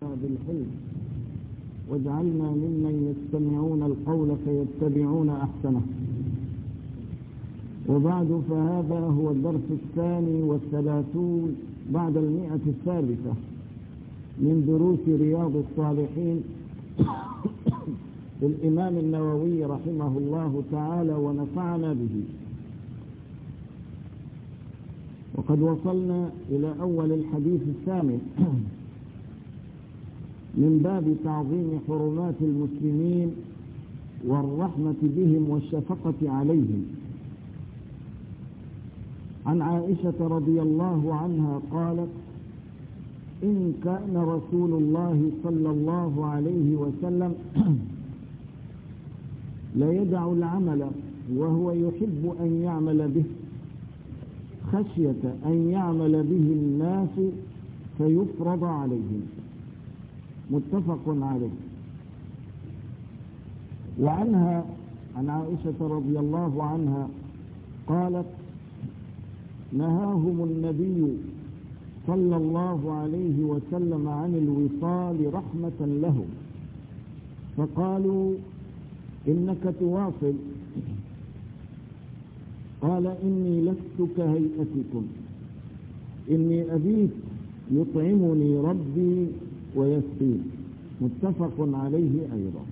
بالحلم واجعلنا ممن يستمعون القول فيتبعون أحسنه. وبعد، فهذا هو الدرس 32 بعد 100 من دروس رياض الصالحين للإمام النووي رحمه الله تعالى ونفعنا به. وقد وصلنا إلى أول الحديث الثامن من باب تعظيم حرمات المسلمين والرحمة بهم والشفقة عليهم. عن عائشة رضي الله عنها قالت: إن كان رسول الله صلى الله عليه وسلم لا يدع العمل وهو يحب أن يعمل به خشية أن يعمل به الناس فيفرض عليهم. متفق عليه. وعنها عن عائشة رضي الله عنها قالت: نهاهم النبي صلى الله عليه وسلم عن الوصال رحمة لهم، فقالوا: إنك تواصل. قال: إني لست كهيئتكم، إني أبيت يطعمني ربي ويسقين. متفق عليه أيضا.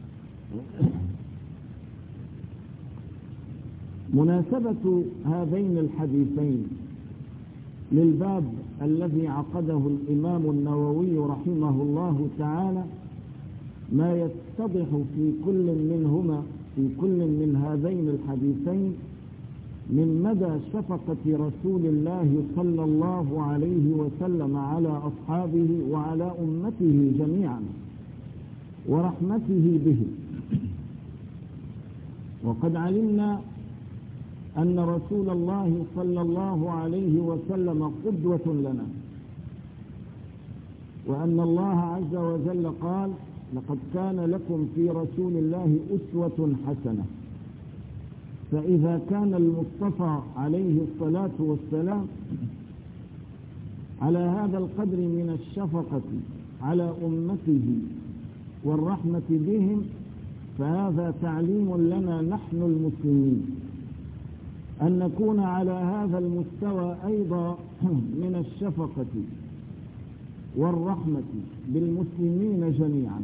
مناسبة هذين الحديثين للباب الذي عقده الإمام النووي رحمه الله تعالى ما يتضح في كل من هذين الحديثين من مدى شفقة رسول الله صلى الله عليه وسلم على أصحابه وعلى أمته جميعا ورحمته بهم. وقد علمنا أن رسول الله صلى الله عليه وسلم قدوة لنا، وأن الله عز وجل قال: لقد كان لكم في رسول الله أسوة حسنة. فإذا كان المصطفى عليه الصلاة والسلام على هذا القدر من الشفقة على أمته والرحمة بهم، فهذا تعليم لنا نحن المسلمين أن نكون على هذا المستوى أيضا من الشفقة والرحمة بالمسلمين جميعا.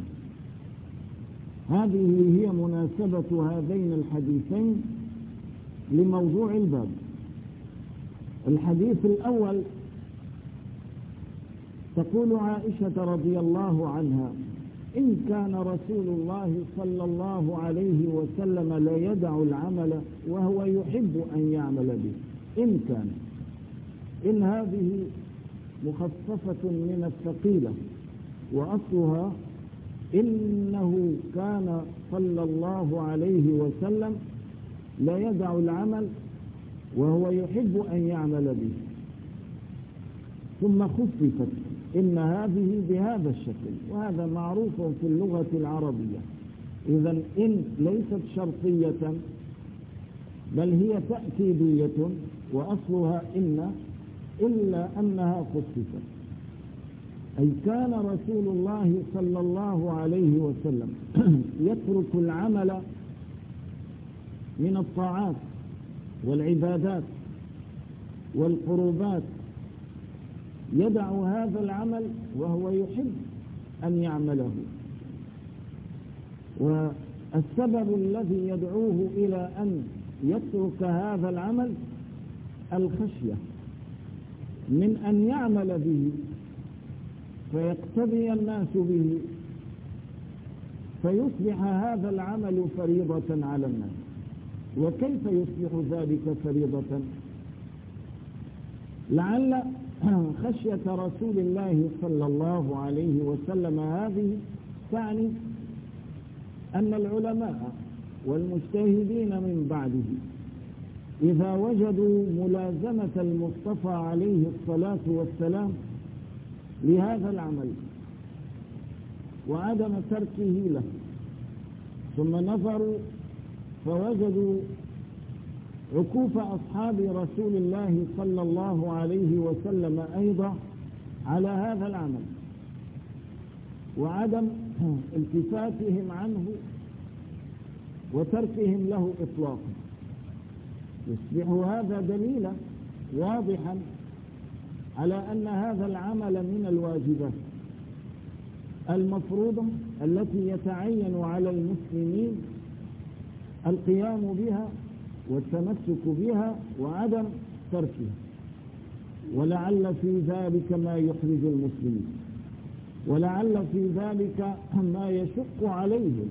هذه هي مناسبة هذين الحديثين لموضوع الباب. الحديث الأول: تقول عائشة رضي الله عنها: إن كان رسول الله صلى الله عليه وسلم لا يدع العمل وهو يحب أن يعمل به. إن كان، إن هذه مخففة من الثقيلة، وأصلها إنه كان صلى الله عليه وسلم لا يدع العمل وهو يحب أن يعمل به، ثم خففت إن هذه بهذا الشكل، وهذا معروف في اللغة العربية. إذن إن ليست شرطية بل هي تأكيدية، وأصلها إن، إلا أنها خففت. أي كان رسول الله صلى الله عليه وسلم يترك العمل من الطاعات والعبادات والقربات، يدع هذا العمل وهو يحب أن يعمله. والسبب الذي يدعوه إلى أن يترك هذا العمل الخشية من أن يعمل به فيقتدي الناس به، فيصبح هذا العمل فريضة على الناس. وكيف يصبح ذلك فريضة؟ لعل خشية رسول الله صلى الله عليه وسلم هذه تعني أن العلماء والمجتهدين من بعده إذا وجدوا ملازمة المصطفى عليه الصلاة والسلام لهذا العمل وعدم تركه له، ثم نظروا فوجدوا عكوف أصحاب رسول الله صلى الله عليه وسلم أيضا على هذا العمل، وعدم التفاتهم عنه وتركهم له إطلاقا. يصبح هذا دليلا واضحا على أن هذا العمل من الواجبات المفروضة التي يتعين على المسلمين القيام بها والتمسك بها وعدم تركها، ولعل في ذلك ما يحرج المسلمين، ولعل في ذلك ما يشق عليهم.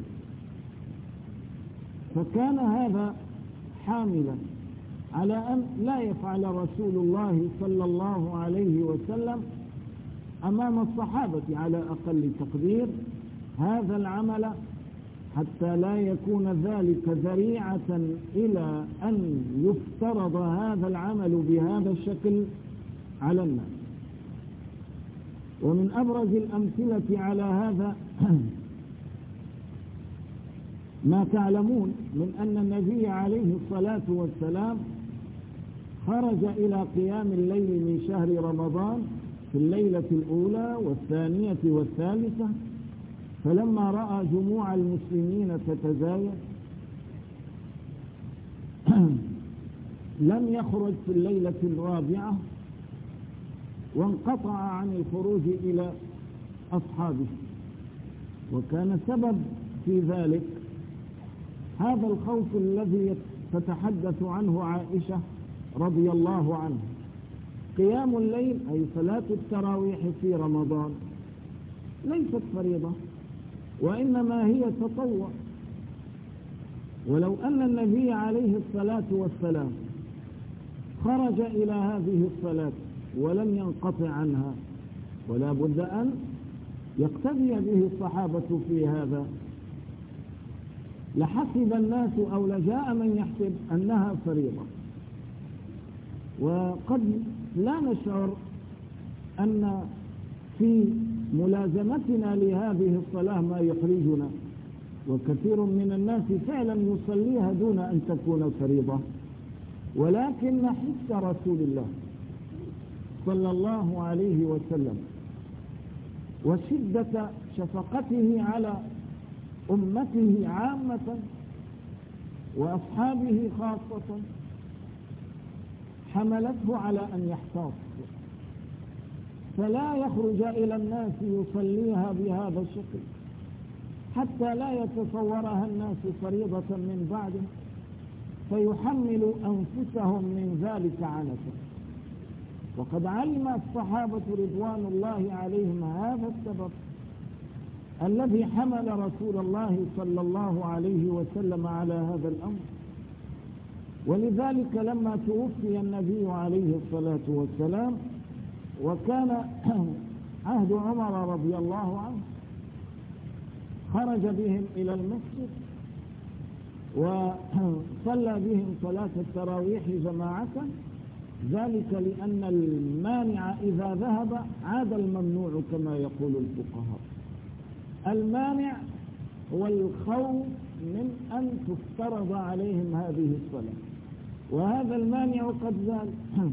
فكان هذا حاملا على أن لا يفعل رسول الله صلى الله عليه وسلم أمام الصحابة على أقل تقدير هذا العمل، حتى لا يكون ذلك ذريعة إلى أن يفترض هذا العمل بهذا الشكل على الناس. ومن أبرز الأمثلة على هذا ما تعلمون من أن النبي عليه الصلاة والسلام خرج إلى قيام الليل من شهر رمضان في الليلة الأولى والثانية والثالثة، فلما رأى جموع المسلمين تتزايد لم يخرج في الليلة الرابعة، وانقطع عن الخروج إلى أصحابه. وكان سبب في ذلك هذا الخوف الذي تتحدث عنه عائشة رضي الله عنها. قيام الليل أي صلاة التراويح في رمضان ليست فريضة، وإنما هي تطوع. ولو أن النبي عليه الصلاة والسلام خرج إلى هذه الصلاة ولم ينقطع عنها، ولا بد أن يقتدي به الصحابة في هذا، لحسب الناس أو لجاء من يحسب أنها فريضة. وقد لا نشعر أن في ملازمتنا لهذه الصلاة ما يحرجنا، وكثير من الناس فعلا يصليها دون أن تكون فريضة، ولكن حس رسول الله صلى الله عليه وسلم وشدة شفقته على أمته عامة وأصحابه خاصة حملته على أن يحتاط، فلا يخرج إلى الناس يصليها بهذا الشكل حتى لا يتصورها الناس فريضة من بعده فيحمل أنفسهم من ذلك عنة. وقد علم الصحابة رضوان الله عليهم هذا السبب الذي حمل رسول الله صلى الله عليه وسلم على هذا الأمر. ولذلك لما توفي النبي عليه الصلاة والسلام وكان عهد عمر رضي الله عنه، خرج بهم إلى المسجد وصلى بهم صلاة التراويح جماعة، ذلك لأن المانع إذا ذهب عاد الممنوع كما يقول الفقهاء. المانع هو الخوف من أن تفترض عليهم هذه الصلاة، وهذا المانع قد زال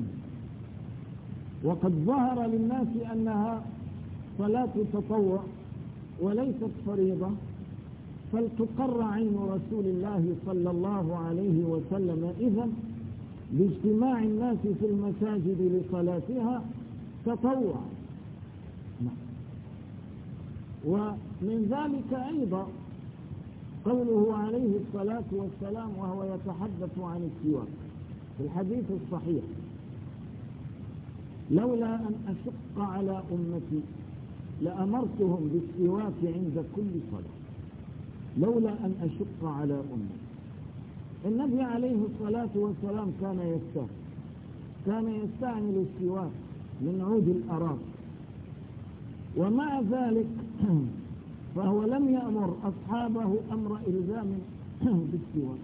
وقد ظهر للناس أنها صلاة تطوع وليست فريضة، فلتقر عين رسول الله صلى الله عليه وسلم إذن باجتماع الناس في المساجد لصلاتها تطوع. ومن ذلك أيضا قوله عليه الصلاة والسلام وهو يتحدث عن السواك في الحديث الصحيح: لولا أن أشق على أمتي لأمرتهم بالسواك عند كل صلاة. لولا أن أشق على أمتي. النبي عليه الصلاة والسلام كان يستعمل السواك من عود الأراك، ومع ذلك فهو لم يأمر أصحابه أمر إلزام بالسواك،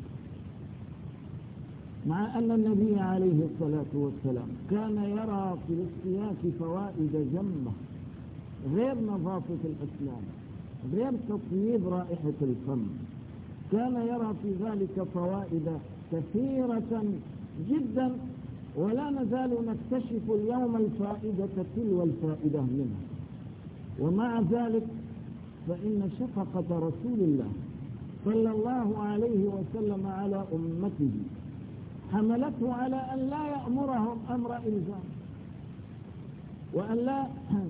مع أن النبي عليه الصلاة والسلام كان يرى في السواك فوائد جمة غير نظافة الأسنان، غير تطيب رائحة الفم، كان يرى في ذلك فوائد كثيرة جدا، ولا نزال نكتشف اليوم الفائدة تلو الفائدة منها. ومع ذلك فإن شفقة رسول الله صلى الله عليه وسلم على أمته حملته على أن لا يأمرهم أمر إلزام، وأن لا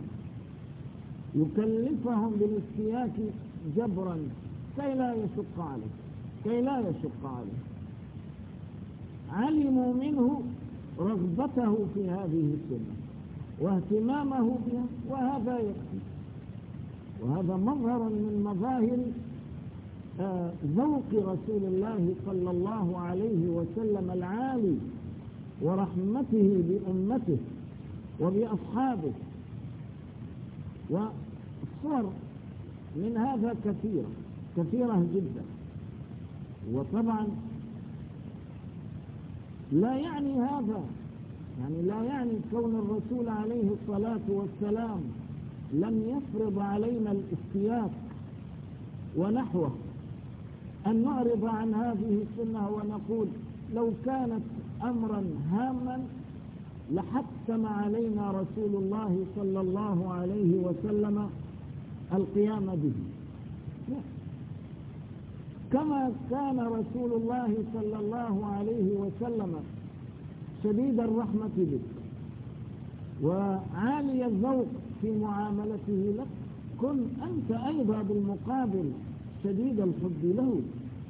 يكلفهم بالاستياك جبرا كي لا يشق عليه. علموا منه رغبته في هذه السنة واهتمامه بها، وهذا يكفي. وهذا مظهر من مظاهر ذوق رسول الله صلى الله عليه وسلم العالي ورحمته بأمته وبأصحابه. والصور من هذا كثيرة جدا. وطبعا لا يعني هذا، يعني لا يعني كون الرسول عليه الصلاة والسلام لم يفرض علينا الاستياك ونحوه أن نعرض عن هذه السنة ونقول لو كانت أمرا هاما لحتم علينا رسول الله صلى الله عليه وسلم القيام به. كما كان رسول الله صلى الله عليه وسلم شديد الرحمة بك وعالي الذوق في معاملته لك، كن أنت أيضا بالمقابل شديد الحب له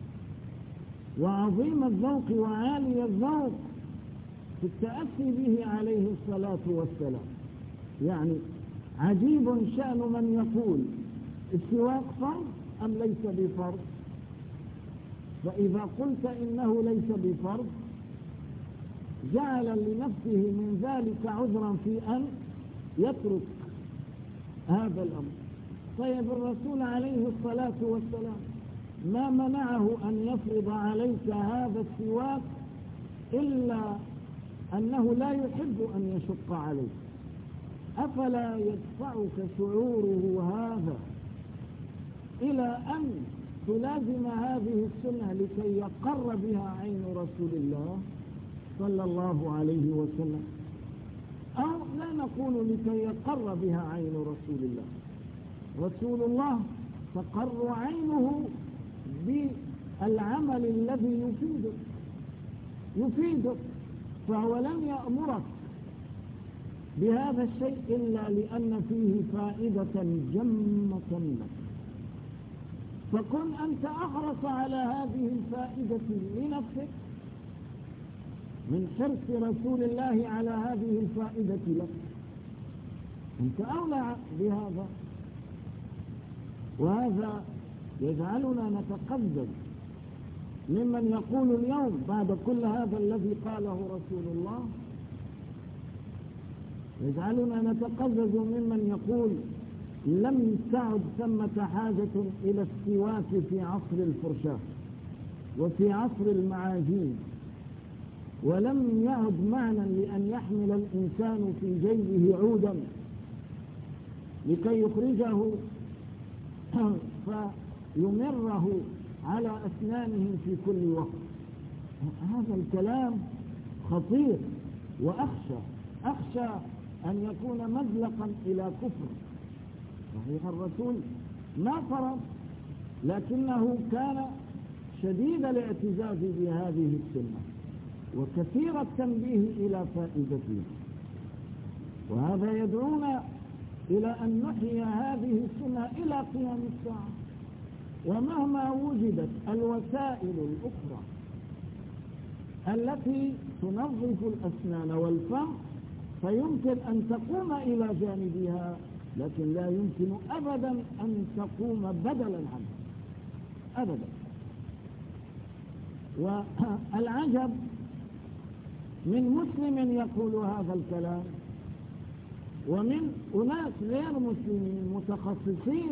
وعظيم الذوق وعالي الذوق في التأسي به عليه الصلاة والسلام. يعني عجيب شأن من يقول السواك فرض أم ليس بفرض، فإذا قلت إنه ليس بفرض جعل لنفسه من ذلك عذرا في أن يترك هذا الأمر. طيب الرسول عليه الصلاة والسلام ما منعه أن يفرض عليك هذا السواك إلا أنه لا يحب أن يشق عليك. أفلا يدفعك شعوره هذا إلى أن تلازم هذه السنة لكي يقر بها عين رسول الله صلى الله عليه وسلم؟ أو لا نقول لكي يقر بها عين رسول الله. رسول الله تقر عينه بالعمل الذي يفيدك، فهو لم يأمرك بهذا الشيء إلا لأن فيه فائدة جمة لك، فكن أنت أحرص على هذه الفائدة لنفسك من حرص رسول الله على هذه الفائدة لك. أنت أولى بهذا، وهذا يجعلنا نتقدم ممن يقول اليوم بعد كل هذا الذي قاله رسول الله، يجعلنا نتقزز ممن يقول لم تعد ثمة حاجة إلى السواك في عصر الفرشاة وفي عصر المعاجين، ولم يعد معنى لأن يحمل الإنسان في جيبه عودا لكي يخرجه فيمره على أسنانه في كل وقت. هذا الكلام خطير، وأخشى أن يكون مزلقا إلى كفر. صحيح الرسول ما فرض، لكنه كان شديد الاعتزاز بهذه السنة وكثير التنبيه إلى فائدتها، وهذا يدعونا إلى أن نحيي هذه السنة إلى قيام الساعة. ومهما وجدت الوسائل الأخرى التي تنظف الأسنان والفم فيمكن أن تقوم إلى جانبها، لكن لا يمكن أبدا أن تقوم بدلا عنها أبدا. والعجب من مسلم يقول هذا الكلام ومن أناس غير مسلمين متخصصين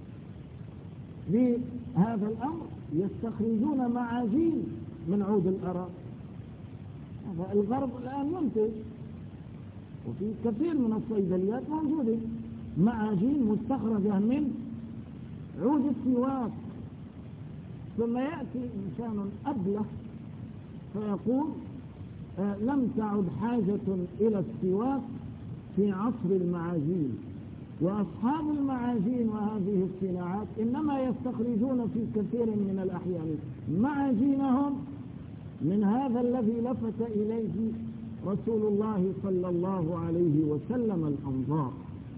بهذا الأمر يستخرجون معاجين من عود الأراء. الغرب الآن ينتج، وفي كثير من الصيدليات موجودة معاجين مستخرجة من عود السواك. ثم يأتي إنسان أبله فيقول لم تعد حاجة إلى السواك في عصر المعاجين، وأصحاب المعاجين وهذه والصناعات إنما يستخرجون في كثير من الأحيان معاجينهم من هذا الذي لفت إليه رسول الله صلى الله عليه وسلم الأنظار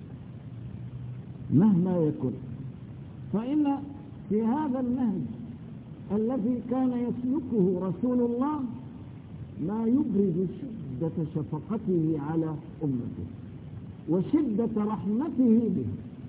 مهما يكن. فإن في هذا النهج الذي كان يسلكه رسول الله ما يبرز شدة شفقته على أمته وشدة رحمته به.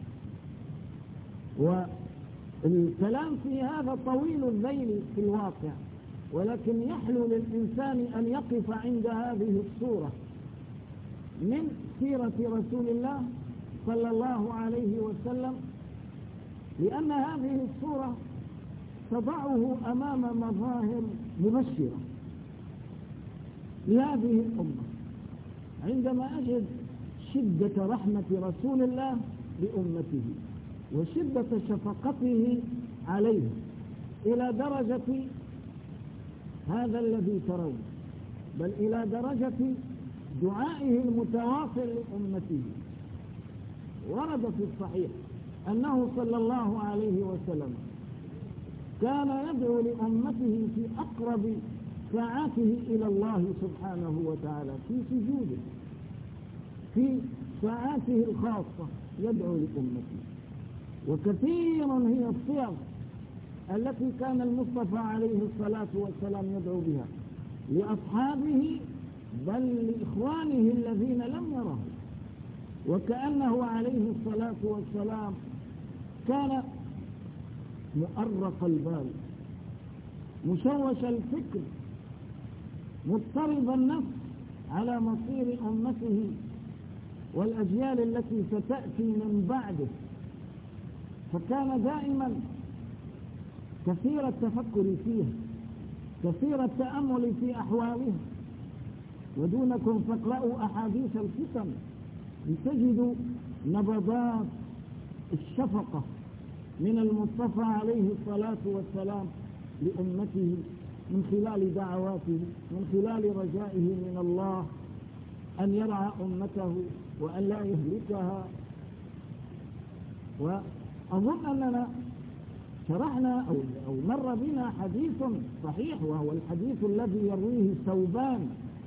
والكلام في هذا طويل الذيل في الواقع، ولكن يحلو للإنسان أن يقف عند هذه الصورة من سيرة رسول الله صلى الله عليه وسلم، لأن هذه الصورة تضعه أمام مظاهر مبشرة لهذه الأمة. عندما أجد شدة رحمة رسول الله لأمته وشدة شفقته عليه إلى درجة هذا الذي ترون، بل إلى درجة دعائه المتواصل لأمته. ورد في الصحيح أنه صلى الله عليه وسلم كان يدعو لأمته في أقرب ساعاته إلى الله سبحانه وتعالى في سجوده، في ساعاته الخاصة يدعو لأمته. وكثير هي الصيغ التي كان المصطفى عليه الصلاة والسلام يدعو بها لأصحابه بل لإخوانه الذين لم يره. وكأنه عليه الصلاة والسلام كان مؤرق البال، مشوش الفكر، مضطرب النفس على مصير أمته والأجيال التي ستأتي من بعده. فكان دائما كثير التفكر فيها، كثير التأمل في أحوالها. ودونكم فاقرأوا أحاديث الفتن لتجدوا نبضات الشفقة من المصطفى عليه الصلاة والسلام لأمته من خلال دعواته، من خلال رجائه من الله أن يرعى أمته وأن لا يهلكها. وأظن أننا شرحنا أو مر بنا حديث صحيح، وهو الحديث الذي يرويه ثوبان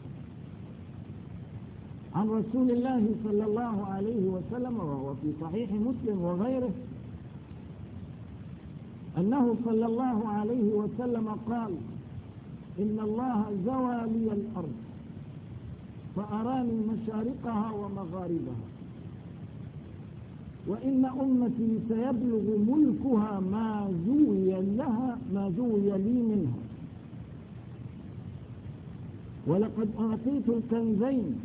عن رسول الله صلى الله عليه وسلم، وهو في صحيح مسلم وغيره، أنه صلى الله عليه وسلم قال: إن الله زوى لي الأرض فأراني مشارقها ومغاربها، وإن أمتي سيبلغ ملكها ما زوي لي منها، ولقد أعطيت الكنزين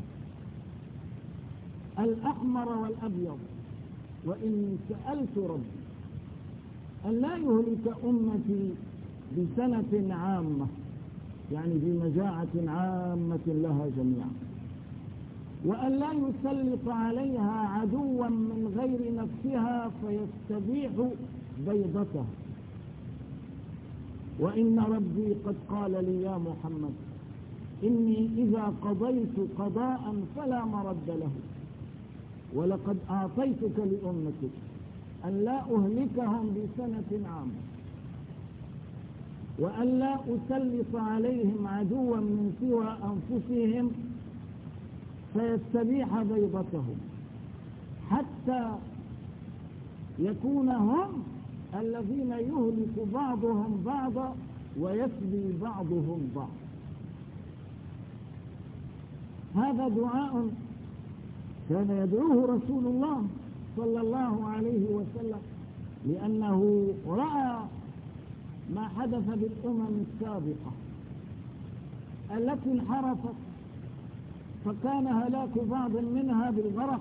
الأحمر والأبيض، وإني سألت ربي أن لا يهلك أمتي بسنة عامة، يعني بمجاعة عامة لها جميعا، وأن لا يسلط عليها عدوا من غير نفسها فيستبيح بيضتها. وإن ربي قد قال لي يا محمد: إني إذا قضيت قضاء فلا مرد له، ولقد أعطيتك لأمتك أن لا أهلكهم بسنة عامة، وأن لا أسلط عليهم عدوا من سوى أنفسهم فيستبيح بيضتهم، حتى يكون هم الذين يهلك بعضهم بعضا ويسبي بعضهم بعض. هذا دعاء كان يدعوه رسول الله صلى الله عليه وسلم، لأنه رأى ما حدث بالأمم السابقة التي انحرفت، فكان هلاك بعض منها بالغرق،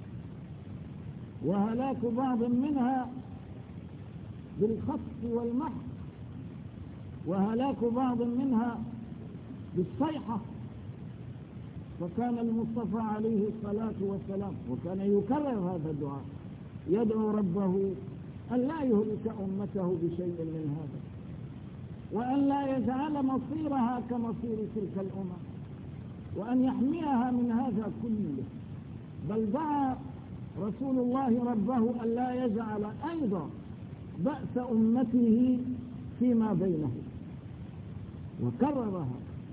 وهلاك بعض منها بالخطف والمحق، وهلاك بعض منها بالصيحة. فكان المصطفى عليه الصلاة والسلام وكان يكرر هذا الدعاء، يدعو ربه أن لا يهلك أمته بشيء من هذا، وأن لا يجعل مصيرها كمصير تلك الأمم، وأن يحميها من هذا كله. بل دعا رسول الله ربه أن لا يجعل أيضا بأس أمته فيما بينه، وكررها.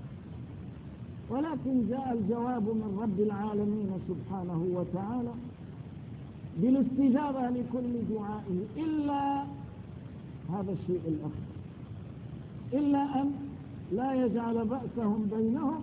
ولكن جاء الجواب من رب العالمين سبحانه وتعالى بالاستجابة لكل دعائه، إلا هذا الشيء الأخر، إلا أن لا يجعل بأسهم بينهم.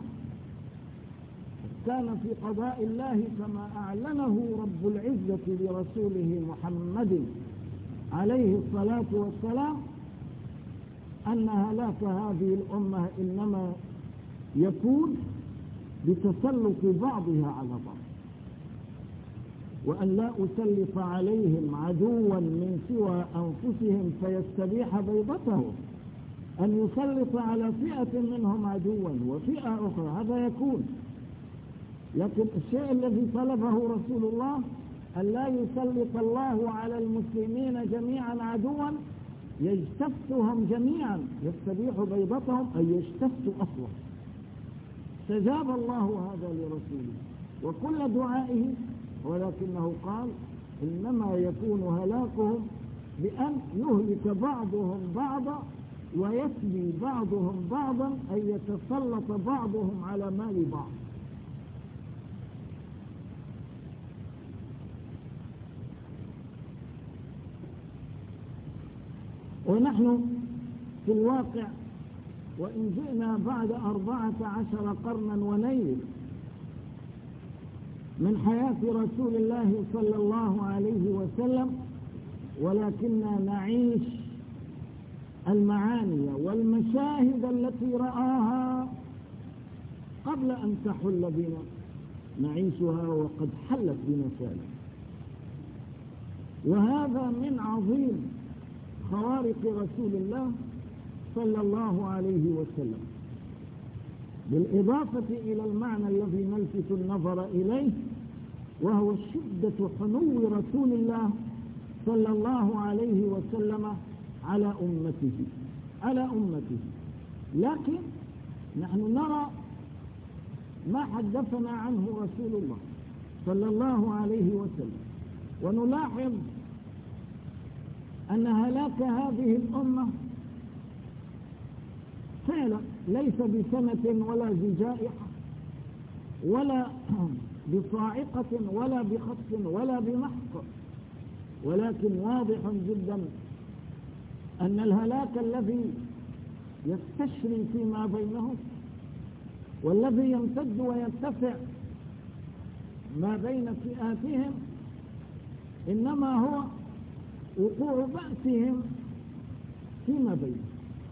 كان في قضاء الله كما أعلنه رب العزة لرسوله محمد عليه الصلاة والسلام أن هلاك هذه الأمة إنما يكون بتسلط بعضها على بعض، وأن لا أسلط عليهم عدوا من سوى أنفسهم فيستبيح بيضتهم، أن يسلط على فئة منهم عدوا وفئة أخرى، هذا يكون. لكن الشيء الذي طلبه رسول الله أن لا يسلط الله على المسلمين جميعا عدوا يجتثهم جميعا، يستبيح بيضتهم أي يجتث أصلا. استجاب الله هذا لرسوله وكل دعائه، ولكنه قال إنما يكون هلاكهم بأن يهلك بعضهم بعضا ويسبي بعضهم بعضا، أي يتسلط بعضهم على مال بعض. ونحن في الواقع وإن جئنا بعد 14 قرنا ونيل من حياة رسول الله صلى الله عليه وسلم، ولكننا نعيش المعاني والمشاهد التي رآها قبل أن تحل بنا، نعيشها وقد حلت بنا فعلا. وهذا من عظيم خوارق رسول الله صلى الله عليه وسلم، بالإضافة إلى المعنى الذي نلفت النظر إليه، وهو شدة حنو رسول الله صلى الله عليه وسلم على أمته. لكن نحن نرى ما حدثنا عنه رسول الله صلى الله عليه وسلم، ونلاحظ أن هلاك هذه الأمة فعلا ليس بسنة ولا بجائحة ولا بصاعقة ولا بخطف ولا بمحق، ولكن واضح جدا أن الهلاك الذي يستشري فيما بينهم والذي يمتد ويرتفع ما بين فئاتهم إنما هو وقوع بأسهم فيما بينهم،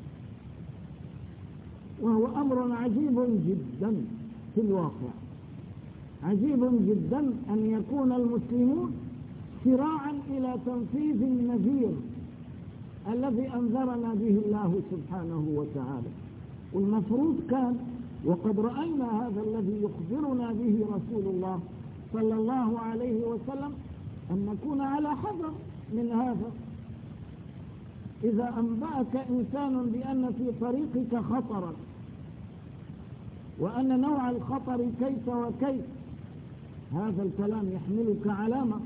وهو أمر عجيب جدا في الواقع. عجيب جدا أن يكون المسلمون سراعا إلى تنفيذ النذير الذي أنذرنا به الله سبحانه وتعالى. والمفروض كان، وقد رأينا هذا الذي يخبرنا به رسول الله صلى الله عليه وسلم، أن نكون على حذر من هذا. إذا أنبأك إنسان بأن في طريقك خطرا وأن نوع الخطر كيف وكيف، هذا الكلام يحملك علامة،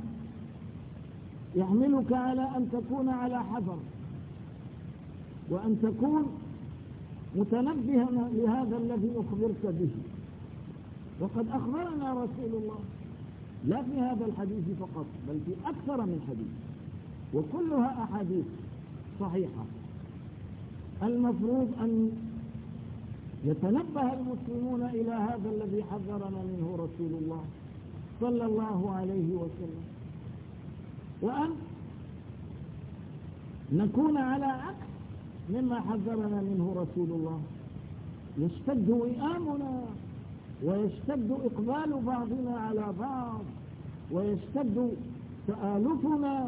يحملك على أن تكون على حذر وأن تكون متنبها لهذا الذي أخبرت به. وقد أخبرنا رسول الله لا في هذا الحديث فقط بل في أكثر من حديث، وكلها أحاديث صحيحة. المفروض أن يتنبه المسلمون إلى هذا الذي حذرنا منه رسول الله صلى الله عليه وسلم، وأن نكون على عكس مما حذرنا منه رسول الله. يشتد وئامنا ويشتد إقبال بعضنا على بعض ويشتد تآلفنا،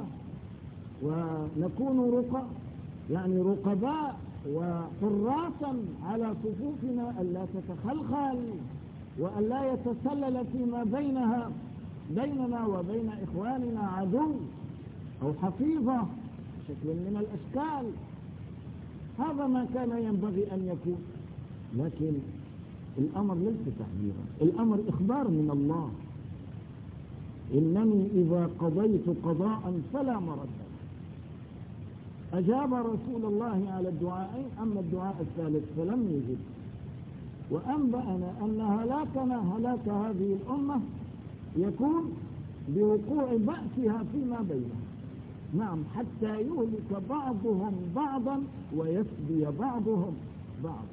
ونكون رقباء وحراسا على صفوفنا ألا تتخلخل وألا يتسلل فيما بيننا وبين إخواننا عدو أو حفيظة شكل من الأشكال. هذا ما كان ينبغي أن يكون، لكن الأمر ليس تحذيرا، الأمر إخبار من الله. إنني إذا قضيت قضاء فلا مرد له. أجاب رسول الله على الدعاءين، أما الدعاء الثالث فلم يجب، وأنبأنا أن هلاك هذه الأمة يكون بوقوع بأسها فيما بينهم. نعم، حتى يهلك بعضهم بعضا ويسبي بعضهم بعضا.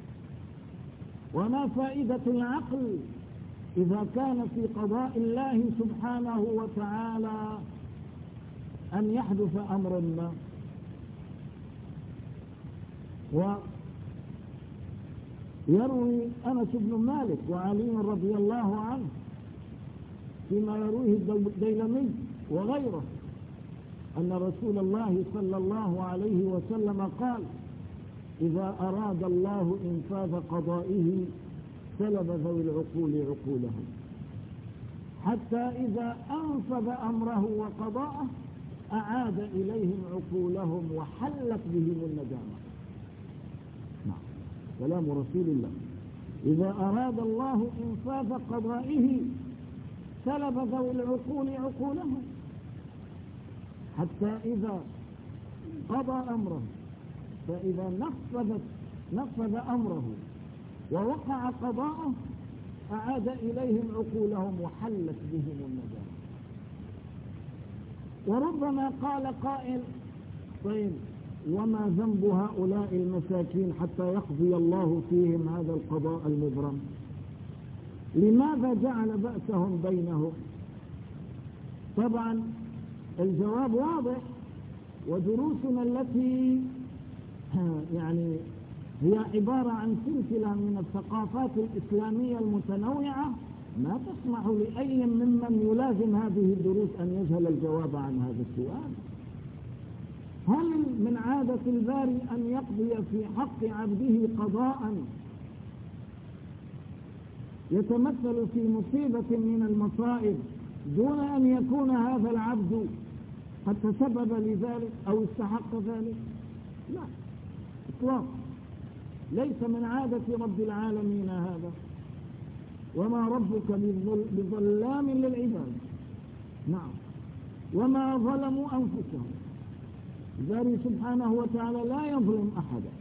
وما فائدة العقل إذا كان في قضاء الله سبحانه وتعالى أن يحدث أمر ما؟ ويروي أنس بن مالك وعلي رضي الله عنه فيما يرويه الديلمي وغيره أن رسول الله صلى الله عليه وسلم قال: إذا أراد الله إنفاذ قضائه سلب ذوي العقول عقولهم، حتى إذا أنفذ أمره وقضاءه أعاد إليهم عقولهم وحلت بهم الندامة. نعم، كلام رسول الله. إذا أراد الله إنفاذ قضائه سلب ذوي العقول عقولهم، حتى إذا قضى أمره، فإذا نفذ أمره ووقع قضاءه أعاد إليهم عقولهم وحلت بهم الندامة. وربما قال قائل: طيب، وما ذنب هؤلاء المساكين حتى يقضي الله فيهم هذا القضاء المبرم؟ لماذا جعل بأسهم بينهم؟ طبعا الجواب واضح، ودروسنا التي يعني هي عبارة عن سلسلة من الثقافات الإسلامية المتنوعة ما تسمح لأي ممن يلازم هذه الدروس أن يجهل الجواب عن هذا السؤال. هل من عادة الباري أن يقضي في حق عبده قضاء يتمثل في مصيبة من المصائب دون أن يكون هذا العبد قد تسبب لذلك أو استحق ذلك؟ لا إطلاقا، ليس من عادة رب العالمين هذا، وما ربك بظلام للعباد. نعم، وما ظلموا أنفسهم، الباري سبحانه وتعالى لا يظلم أحدا.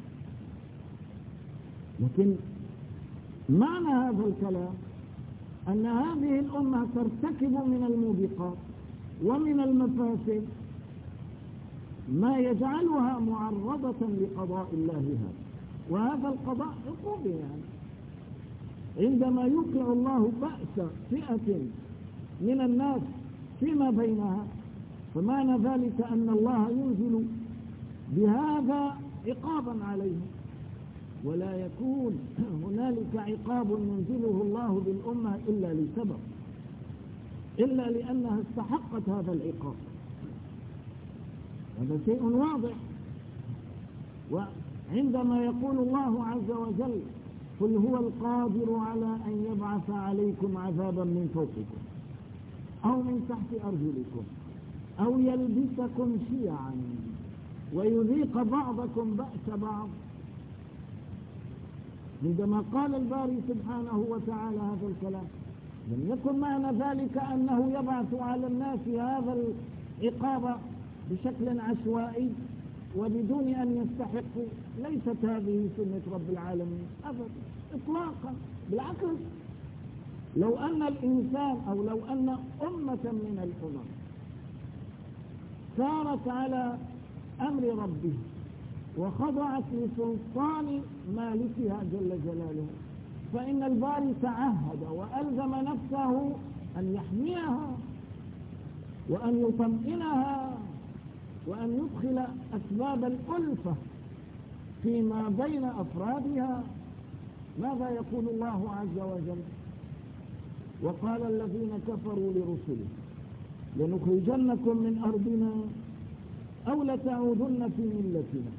لكن معنى هذا الكلام أن هذه الأمة ترتكب من الموبقات ومن المفاسد ما يجعلها معرضة لقضاء الله هذا، وهذا القضاء عقوبة. يعني عندما يوقع الله بأس فئة من الناس فيما بينها، فمعنى ذلك أن الله ينزل بهذا عقابا عليهم، ولا يكون هنالك عقاب ينزله الله بالأمة إلا لسبب، إلا لأنها استحقت هذا العقاب. هذا شيء واضح. وعندما يقول الله عز وجل: قل هو القادر على أن يبعث عليكم عذابا من فوقكم أو من تحت أرجلكم أو يلبسكم شيعا ويذيق بعضكم بأس بعض، عندما قال الباري سبحانه وتعالى هذا الكلام لم يكن معنى ذلك أنه يبعث على الناس هذا العقاب بشكل عشوائي وبدون أن يستحقوا. ليست هذه سنة رب العالمين أبدا إطلاقا. بالعكس، لو أن الإنسان أو لو أن أمة من الأمم سارت على أمر ربه وخضعت لسلطان مالكها جل جلاله، فإن الباري تعهد وألزم نفسه أن يحميها وأن يطمئنها وأن يدخل أسباب الألفة فيما بين أفرادها. ماذا يقول الله عز وجل؟ وقال الذين كفروا لرسله لنخرجنكم من أرضنا أو لتعودن في ملتنا،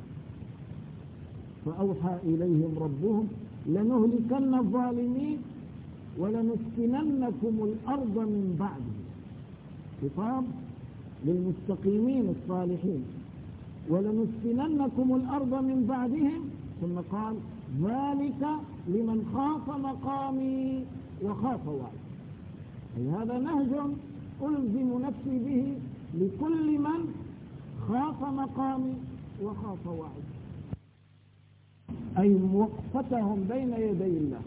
فأوحى إليهم ربهم لنهلكن الظالمين ولنسكننكم الأرض من بعدهم. خطاب للمستقيمين الصالحين: ولنسكننكم الأرض من بعدهم، ثم قال: ذلك لمن خاف مقامي وخاف وعيد. أي هذا نهج ألزم نفسي به لكل من خاف مقامي وخاف وعدي، أي وقفتهم بين يدي الله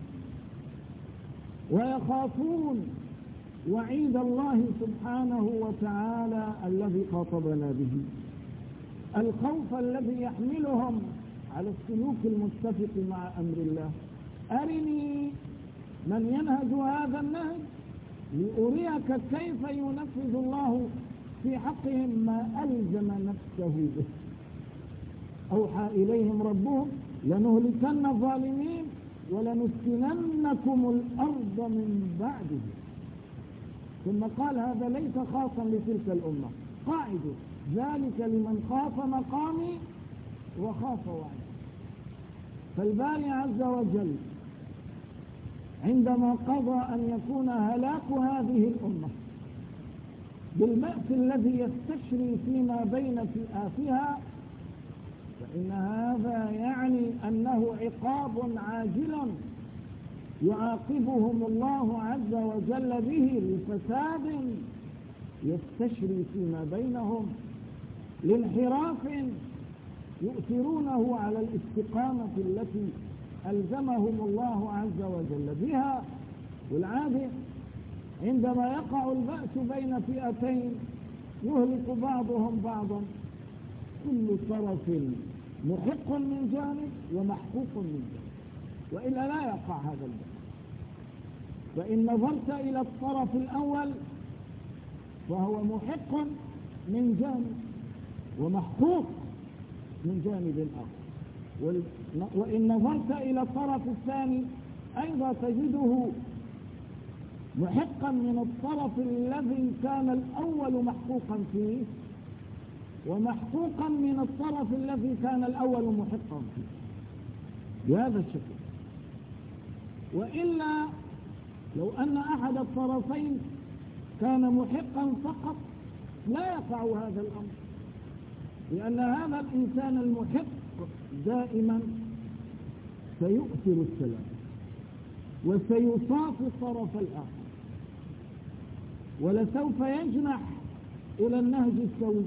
ويخافون وعيد الله سبحانه وتعالى الذي خاطبنا به، الخوف الذي يحملهم على السلوك المتفق مع أمر الله. أرني من ينهج هذا النهج لأريك كيف ينفذ الله في حقهم ما ألزم نفسه به. أوحى إليهم ربهم لنهلكن الظالمين ولنسكننكم الأرض من بعده. ثم قال هذا ليس خاصا لتلك الأمة، قاعدة ذلك لمن خاف مقامي وخاف وعدي. فالباري عز وجل عندما قضى أن يكون هلاك هذه الأمة بالبأس الذي يستشري فيما بين فئاتها، فإن هذا يعني أنه عقاب عاجل يعاقبهم الله عز وجل به لفساد يستشري فيما بينهم، لانحراف يؤثرونه على الاستقامة التي ألزمهم الله عز وجل بها. والعادة عندما يقع البأس بين فئتين يهلك بعضهم بعضا، كل طرف محق من جانب ومحقوق من جانب، وإلا لا يقع هذا البأس. فإن نظرت إلى الطرف الأول فهو محق من جانب ومحقوق من جانب آخر، وإن نظرت إلى الطرف الثاني أيضا تجده محقا من الطرف الذي كان الأول محقوقا فيه ومحقوقا من الطرف الذي كان الأول محقا فيه بهذا الشكل. وإلا لو أن أحد الطرفين كان محقا فقط لا يقع هذا الأمر، لأن هذا الإنسان المحق دائما سيؤثر السلام وسيصافي الطرف الآخر ولسوف يجنح إلى النهج السوي.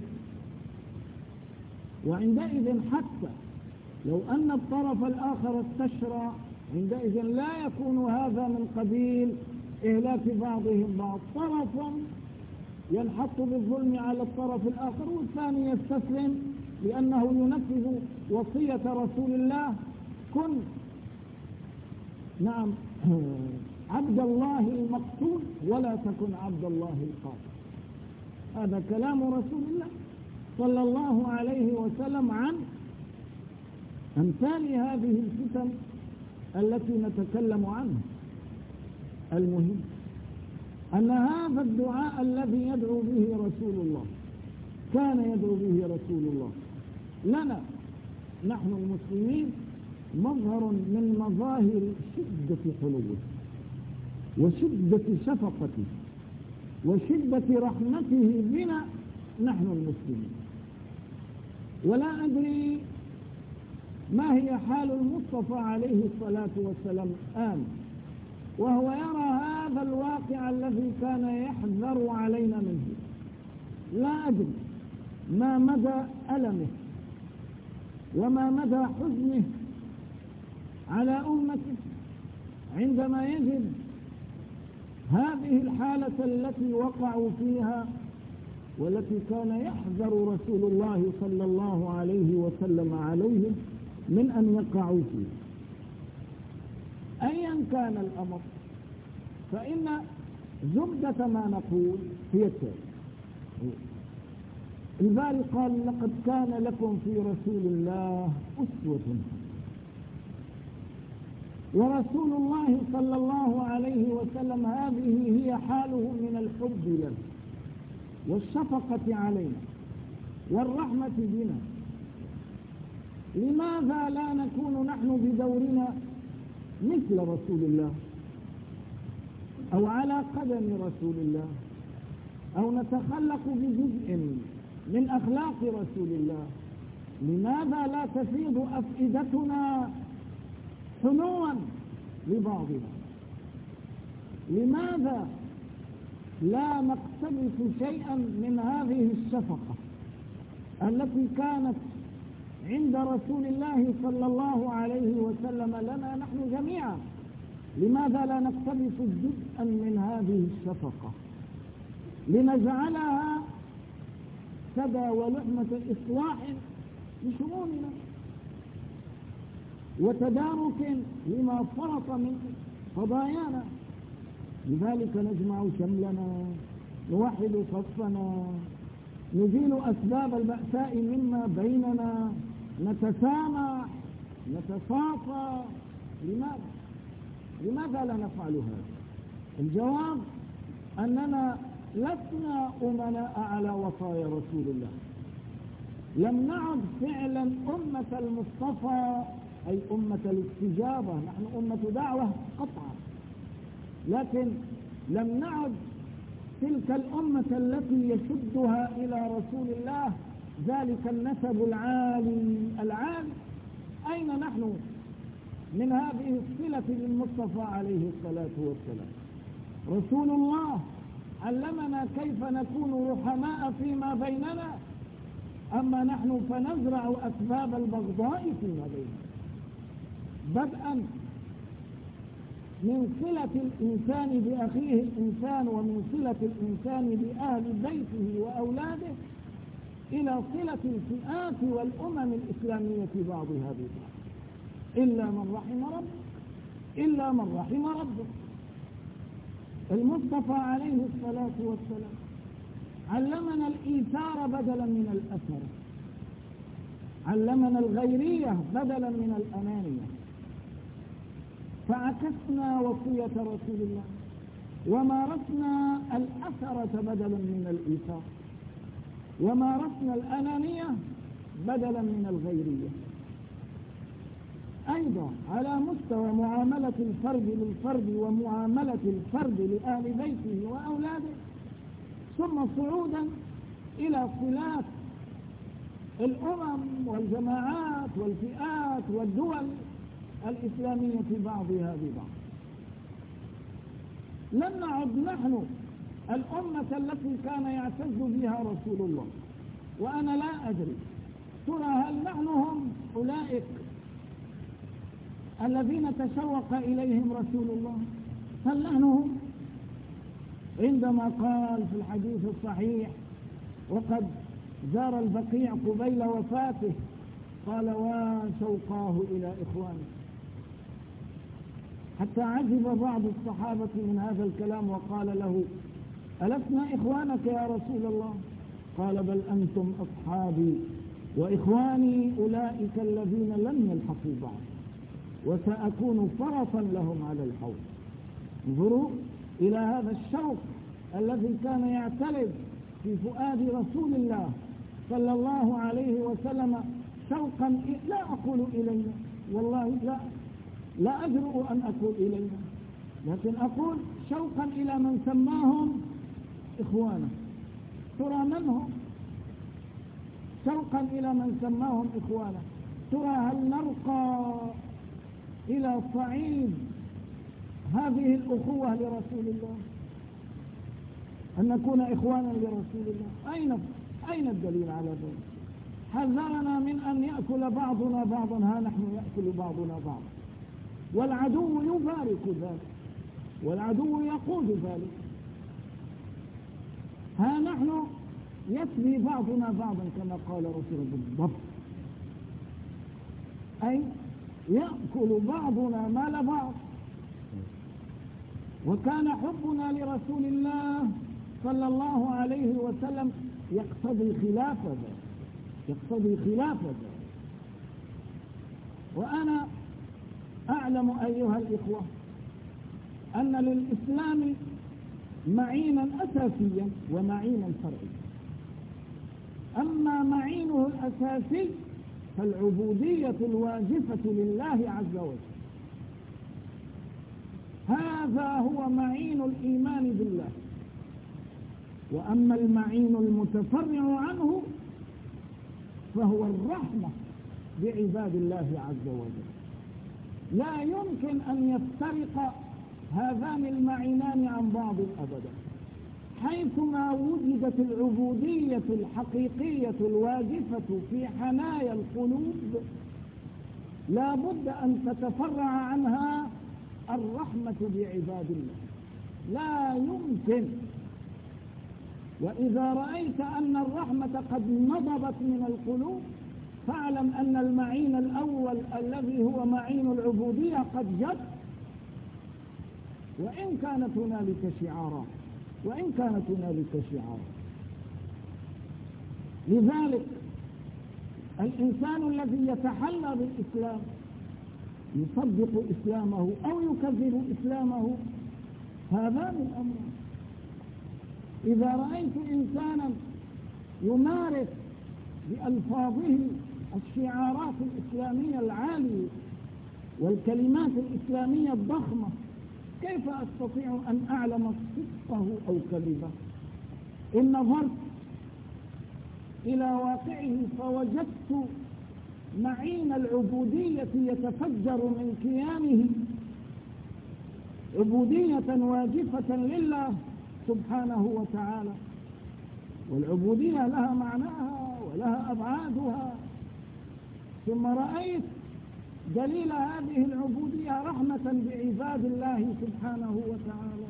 وعندئذ حتى لو أن الطرف الآخر استشرى عندئذ لا يكون هذا من قبيل إهلاك بعضهم بعض. طرف ينحط بالظلم على الطرف الآخر والثاني يستسلم لأنه ينفذ وصية رسول الله: كن نعم عبد الله المقتول ولا تكن عبد الله القاتل. هذا كلام رسول الله صلى الله عليه وسلم عن أمثال هذه الفتن التي نتكلم عنها. المهم أن هذا الدعاء الذي يدعو به رسول الله كان يدعو به رسول الله لنا نحن المسلمين مظهر من مظاهر شدة حلوه وشدة شفقته وشدة رحمته بنا نحن المسلمين. ولا أدري ما هي حال المصطفى عليه الصلاة والسلام الآن وهو يرى هذا الواقع الذي كان يحذر علينا منه. لا أدري ما مدى ألمه وما مدى حزنه على أمته عندما يجد هذه الحالة التي وقعوا فيها والتي كان يحذر رسول الله صلى الله عليه وسلم عليهم من أن يقعوا فيه. أيا كان الأمر فإن زبدة ما نقول هي التالي: الباري قال: لقد كان لكم في رسول الله أسوة حسنة. ورسول الله صلى الله عليه وسلم هذه هي حاله من الحب لنا والشفقة علينا والرحمة بنا. لماذا لا نكون نحن بدورنا مثل رسول الله أو على قدم رسول الله أو نتخلق بجزء من أخلاق رسول الله؟ لماذا لا تفيض أفئدتنا حنوا لبعضنا؟ لماذا لا نقتبس شيئا من هذه الشفقة التي كانت عند رسول الله صلى الله عليه وسلم لنا نحن جميعا. لماذا لا نقتبس جزءا من هذه الشفقة لنجعلها سدى ولحمة إصلاح لشؤوننا وتدارك لما فرط من قضايانا؟ لذلك نجمع شملنا، نوحد صفنا، نزيل أسباب البأساء مما بيننا، نتسامح، نتصافى. لماذا لا نفعل هذا؟ الجواب أننا لسنا أمناء على وصايا رسول الله. لم نعد فعلا أمة المصطفى، أي أمة الاستجابة. نحن أمة دعوة قطعا، لكن لم نعد تلك الأمة التي يشدها إلى رسول الله ذلك النسب العالي. أين نحن من هذه الصلة للمصطفى عليه الصلاة والسلام؟ رسول الله علمنا كيف نكون رحماء فيما بيننا، أما نحن فنزرع أسباب البغضاء فيما بيننا، بدءا من صلة الإنسان بأخيه الإنسان، ومن صلة الإنسان بأهل بيته وأولاده، إلى صلة الفئات والأمم الإسلامية بعضها ببعض، إلا من رحم ربك، إلا من رحم ربك. المصطفى عليه الصلاة والسلام علمنا الإيثار بدلا من الأثر، علمنا الغيرية بدلا من الأنانية، فعكسنا وصية رسول الله ومارسنا الأثرة بدلا من الإيثار، ومارسنا الأنانية بدلا من الغيرية. أيضا على مستوى معاملة الفرد للفرد ومعاملة الفرد لأهل بيته وأولاده، ثم صعودا إلى صلات الأمم والجماعات والفئات والدول الإسلامية بعضها ببعض. لم نعد نحن الأمة التي كان يعتز بها رسول الله. وأنا لا أدري ترى هل نحن هم أولئك الذين تشوق إليهم رسول الله؟ هل نحن هم؟ عندما قال في الحديث الصحيح وقد زار البقيع قبيل وفاته قال: وشوقاه إلى إخوانه. حتى عجب بعض الصحابة من هذا الكلام وقال له: ألسنا إخوانك يا رسول الله؟ قال: بل أنتم أصحابي، وإخواني أولئك الذين لم يلحقوا بعد، وسأكون فرسا لهم على الحوض. انظروا إلى هذا الشوق الذي كان يعتلد في فؤاد رسول الله صلى الله عليه وسلم، شوقا لا أقول إلينا، والله لا أجرؤ أن أقول إلينا، لكن أقول شوقا إلى من سماهم إخوانا. ترى من هم؟ شوقا إلى من سماهم إخوانا. ترى هل نرقى إلى صعيد هذه الأخوة لرسول الله، أن نكون إخوانا لرسول الله؟ أين الدليل على ذلك؟ حذرنا من أن يأكل بعضنا بعضا، ها نحن يأكل بعضنا بعضا، والعدو يبارك ذلك، والعدو يقود ذلك. ها نحن يسبي بعضنا بعضا كما قال رسول الله بالضبط، أي يأكل بعضنا مال بعض. وكان حبنا لرسول الله صلى الله عليه وسلم يقتضي خلاف ذلك. وأنا أعلم أيها الإخوة أن للإسلام معينا أساسيا ومعينا فرعيا. أما معينه الأساسي فالعبودية الواجفة لله عز وجل، هذا هو معين الإيمان بالله. وأما المعين المتفرع عنه فهو الرحمة بعباد الله عز وجل. لا يمكن أن يفترق هذان المعينان عن بعض أبدا، حيثما وجدت العبودية الحقيقية الواجفة في حنايا القلوب لا بد أن تتفرع عنها الرحمة بعباد الله، لا يمكن. وإذا رأيت أن الرحمة قد نضبت من القلوب فاعلم أن المعين الأول الذي هو معين العبودية قد جد، وإن كانت هنالك شعارات. لذلك الإنسان الذي يتحلى بالإسلام يصدق إسلامه أو يكذب إسلامه، هذان الأمر. إذا رأيت إنسانا يمارس بألفاظه الشعارات الإسلامية العالية والكلمات الإسلامية الضخمة، كيف أستطيع أن أعلم صدقه أو كذبه؟ إن نظرت إلى واقعه فوجدت معين العبودية يتفجر من كيانه، عبودية واجفة لله سبحانه وتعالى. والعبودية لها معناها ولها أبعادها. ثم رأيت دليل هذه العبودية رحمة بعباد الله سبحانه وتعالى،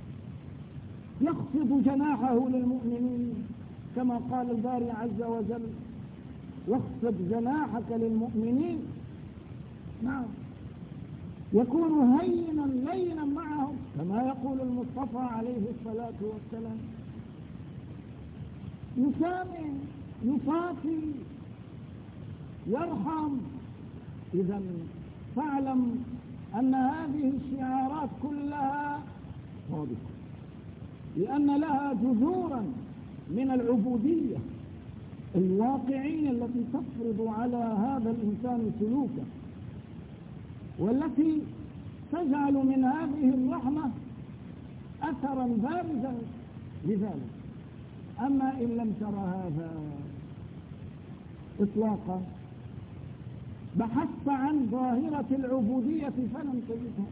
يخفض جناحه للمؤمنين كما قال الباري عز وجل: واخفض جناحك للمؤمنين. نعم، يكون هينا لينا معهم كما يقول المصطفى عليه الصلاة والسلام، يسامح، يصافي، يرحم. إذا فاعلم أن هذه الشعارات كلها واضحة، لأن لها جذورا من العبودية الواقعية التي تفرض على هذا الإنسان سلوكا، والتي تجعل من هذه الرحمة أثرا بارزا لذلك. أما إن لم تر هذا إطلاقا، بحثت عن ظاهرة العبودية فلم تجدها،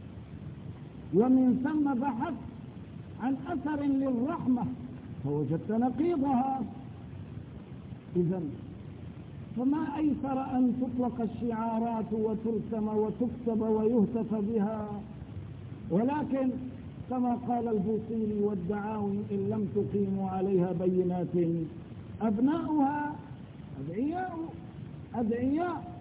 ومن ثم بحثت عن أثر للرحمة فوجدت نقيضها. إذن فما أيسر أن تطلق الشعارات وترسم وتكتب ويهتف بها، ولكن كما قال البوصيري: والدعاوي إن لم تقيموا عليها بينات أبناؤها أدعياء.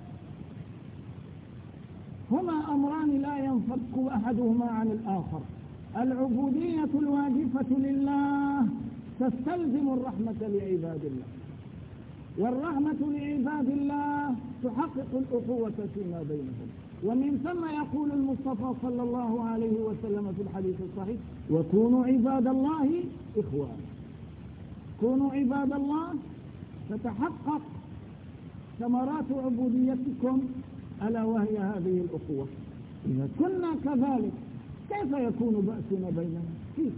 هما أمران لا ينفك أحدهما عن الآخر. العبودية الواجفة لله تستلزم الرحمة لعباد الله، والرحمة لعباد الله تحقق الأخوة فيما بينهم. ومن ثم يقول المصطفى صلى الله عليه وسلم في الحديث الصحيح: وكونوا عباد الله إخوانا. كونوا عباد الله تتحقق ثمرات عبوديتكم، ألا وهي هذه الأخوة. إذا كنا كذلك كيف يكون بأسنا بيننا؟ كيف؟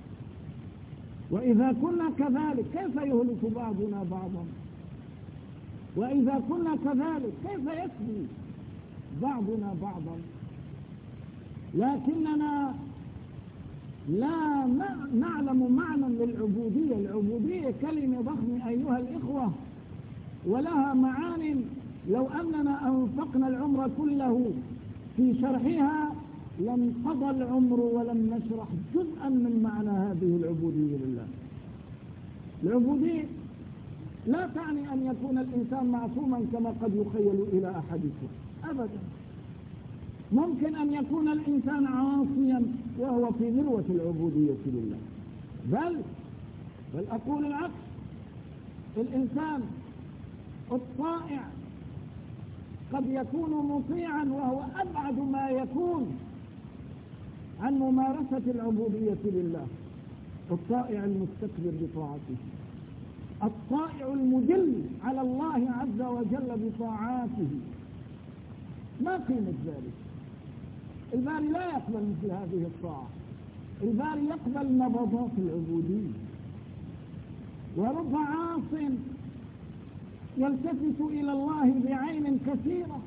وإذا كنا كذلك كيف يهلك بعضنا بعضا؟ وإذا كنا كذلك كيف يسبي بعضنا بعضا؟ لكننا لا نعلم معنى للعبودية. العبودية كلمة ضخمة أيها الإخوة، ولها معان لو أننا أنفقنا العمر كله في شرحها لانقضى العمر ولم نشرح جزءا من معنى هذه العبودية لله. العبودية لا تعني أن يكون الإنسان معصوما كما قد يخيل إلى أحدكم أبدا. ممكن أن يكون الإنسان عاصيا وهو في ذروة العبودية لله، بل أقول العكس. الإنسان الطائع قد يكون مطيعا وهو أبعد ما يكون عن ممارسة العبودية لله. الطائع المستكبر بطاعته، الطائع المدل على الله عز وجل بطاعاته، ما قيمة ذلك؟ الباري لا يقبل مثل هذه الطاعة. الباري يقبل نبضات العبودية. ورب عاص يلتفت إلى الله بعين كثيرة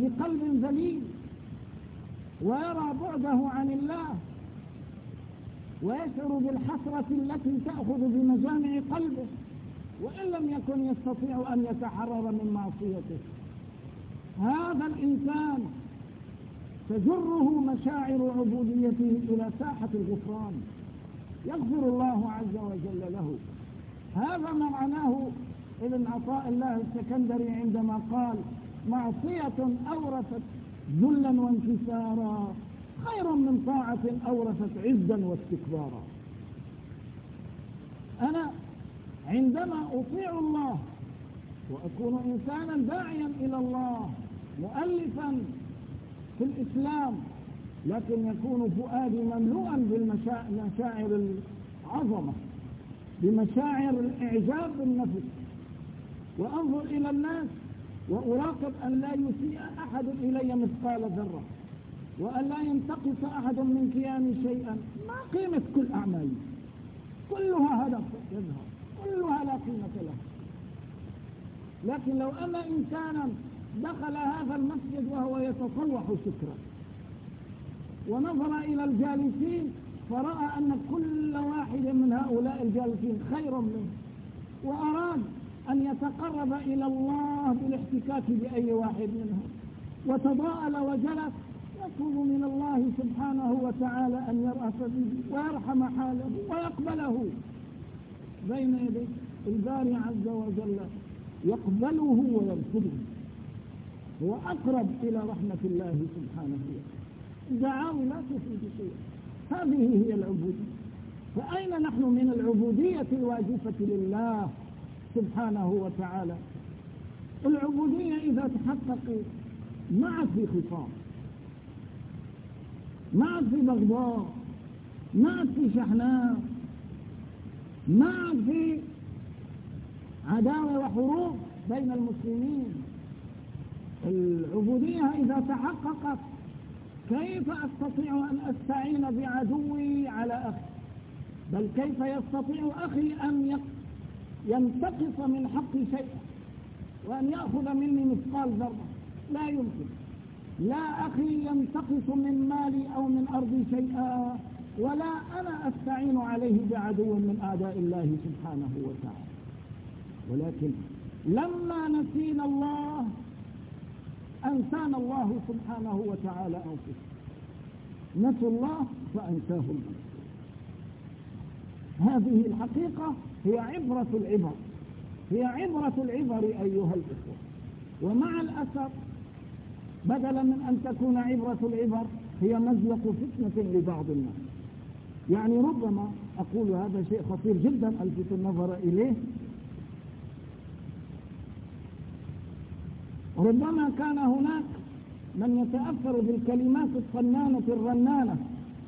وبقلب ذليل ويرى بعده عن الله، ويشعر بالحسرة التي تأخذ بمجامع قلبه، وإن لم يكن يستطيع أن يتحرر من معصيته. هذا الإنسان تجره مشاعر عبوديته إلى ساحة الغفران، يغفر الله عز وجل له. هذا ما معناه ابن عطاء الله السكندري عندما قال: معصية أورثت ذلا وانكسارا خير من طاعة أورثت عزا واستكبارا. أنا عندما أطيع الله وأكون إنسانا داعيا إلى الله مؤلفا في الإسلام، لكن يكون فؤادي مملوءا بمشاعر العظمة، بمشاعر الإعجاب بالنفس، وأنظر إلى الناس وأراقب أن لا يسيء أحد إلي مثقال ذرة، وأن لا ينتقص أحد من كياني شيئا. ما قيمة كل أعمالي؟ كلها هدف يظهر، كلها لا قيمة لها. لكن لو أن إنسانا دخل هذا المسجد وهو يتطوح شكرا، ونظر إلى الجالسين فرأى أن كل واحد من هؤلاء الجالسين خير منه، وأراد أن يتقرب إلى الله بالاحتكاك بأي واحد منهم، وتضاءل وجلس، يطلب من الله سبحانه وتعالى أن يرأف به ويرحم حاله ويقبله بين يديه. الباري عز وجل يقبله ويرفضه، هو أقرب إلى رحمة الله سبحانه وتعالى. دعاوي لا تفيد شيء. هذه هي العبودية. فأين نحن من العبودية الواجبة لله سبحانه وتعالى؟ العبودية إذا تحقق ما في خصام، ما في بغضاء، ما في شحناء، ما في عداوة وحروب بين المسلمين. العبودية إذا تحققت كيف أستطيع أن أستعين بعدوي على أخي؟ بل كيف يستطيع أخي أن ينتقص من حقي شيئا وأن يأخذ مني مثقال ذرة؟ لا يمكن. لا أخي ينتقص من مالي أو من أرضي شيئا، ولا أنا أستعين عليه بعدو من أعداء الله سبحانه وتعالى. ولكن لما نسينا الله أنسانا الله سبحانه وتعالى أنفسه. نسوا الله فأنساهم. هذه الحقيقة هي عبرة العبر، هي عبرة العبر أيها الإخوة. ومع الأسف بدلا من أن تكون عبرة العبر هي مزلق فتنة لبعض الناس. يعني ربما أقول هذا شيء خطير جدا ألفت النظر إليه، ربما كان هناك من يتأثر بالكلمات الصنانة الرنانة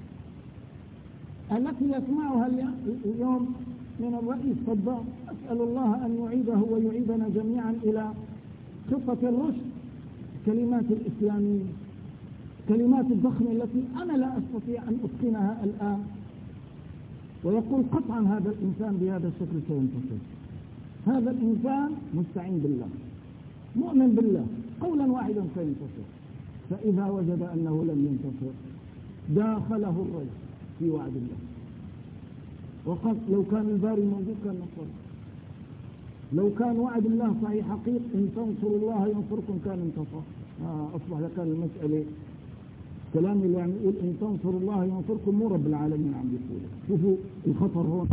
التي يسمعها اليوم من الرئيس صدام. أسأل الله أن يعيده ويعيدنا جميعا إلى خطة الرشد. كلمات الإسلامية، كلمات الضخمة التي أنا لا أستطيع أن أتقنها الآن، ويقول قطعا هذا الإنسان بهذا الشكل سينتصر. هذا الإنسان مستعين بالله، مؤمن بالله، قولا واحدا سينتصر. فإذا وجد أنه لم ينتصر داخله الرجل في وعد الله، وقد لو كان الباري موجود كان نصر. لو كان وعد الله صحيح حقيقي إن تنصروا الله ينصركم كان انتصر. أصبح لكان المسألة كلام اللي عم يقول إن تنصروا الله ينصركم مو رب العالمين عم يقول. شوفوا الخطر هون.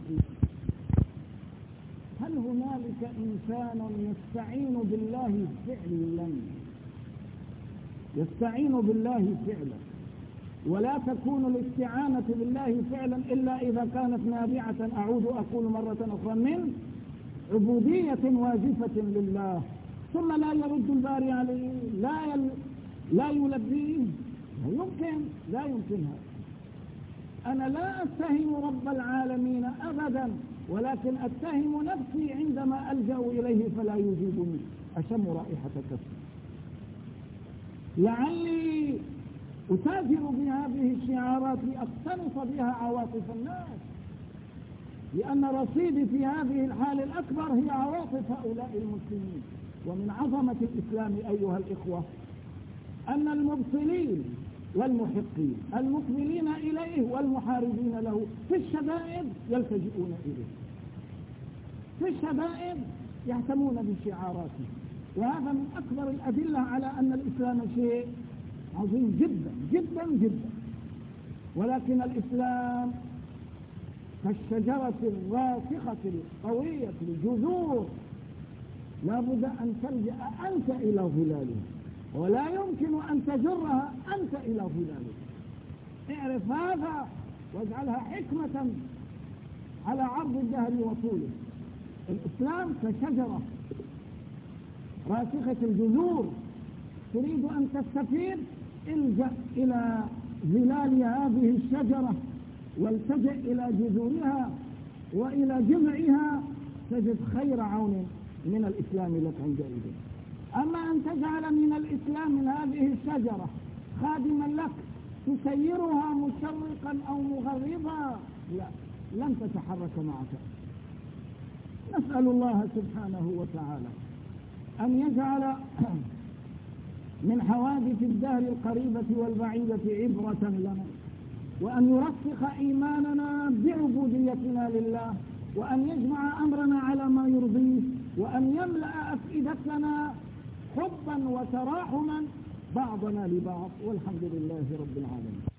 هل هنالك إنسان يستعين بالله فعلا؟ يستعين بالله فعلا، ولا تكون الاستعانة بالله فعلا إلا إذا كانت نابعة، أعود أقول مرة أخرى، من عبودية واجفة لله. ثم لا يرد الباري عليه، لا يلبيه. لا يمكن هذا. أنا لا أتهم رب العالمين أبدا، ولكن أتهم نفسي عندما ألجأ إليه فلا يجيبني، أشم رائحة كفر. لعلي أتاجر بهذه الشعارات لأقتنص بها عواطف الناس، لأن رصيدي في هذه الحال الأكبر هي عواطف هؤلاء المسلمين. ومن عظمة الإسلام أيها الإخوة أن المبطلين والمحقين المقبلين إليه والمحاربين له. في الشدائد يلتجئون إليه، في الشدائد يهتمون بشعاراته. وهذا من أكبر الأدلة على أن الإسلام شيء عظيم جدا جدا جدا. ولكن الإسلام كالشجرة الراسخة القوية الجذور، لا بد أن تلجأ أنت إلى ظلالها، ولا يمكن أن تجرها أنت إلى ظلالها. اعرف هذا واجعلها حكمة على عرض الدهر وطوله. الإسلام كشجرة راسخة الجذور، تريد أن تستفيد الجأ إلى ظلال هذه الشجرة والتجأ إلى جذورها وإلى جذعها، تجد خير عون من الإسلام لك عندئذ. أما أن تجعل من الإسلام من هذه الشجرة خادما لك تسيرها مشرقا أو مغربا، لا، لن تتحرك معك. نسأل الله سبحانه وتعالى أن يجعل من حوادث الدهر القريبة والبعيدة عبرة لنا، وأن يرسخ إيماننا بعبوديتنا لله، وأن يجمع أمرنا على ما يرضيه، وأن يملأ أفئدتنا حبا وتراحما بعضنا لبعض، والحمد لله رب العالمين.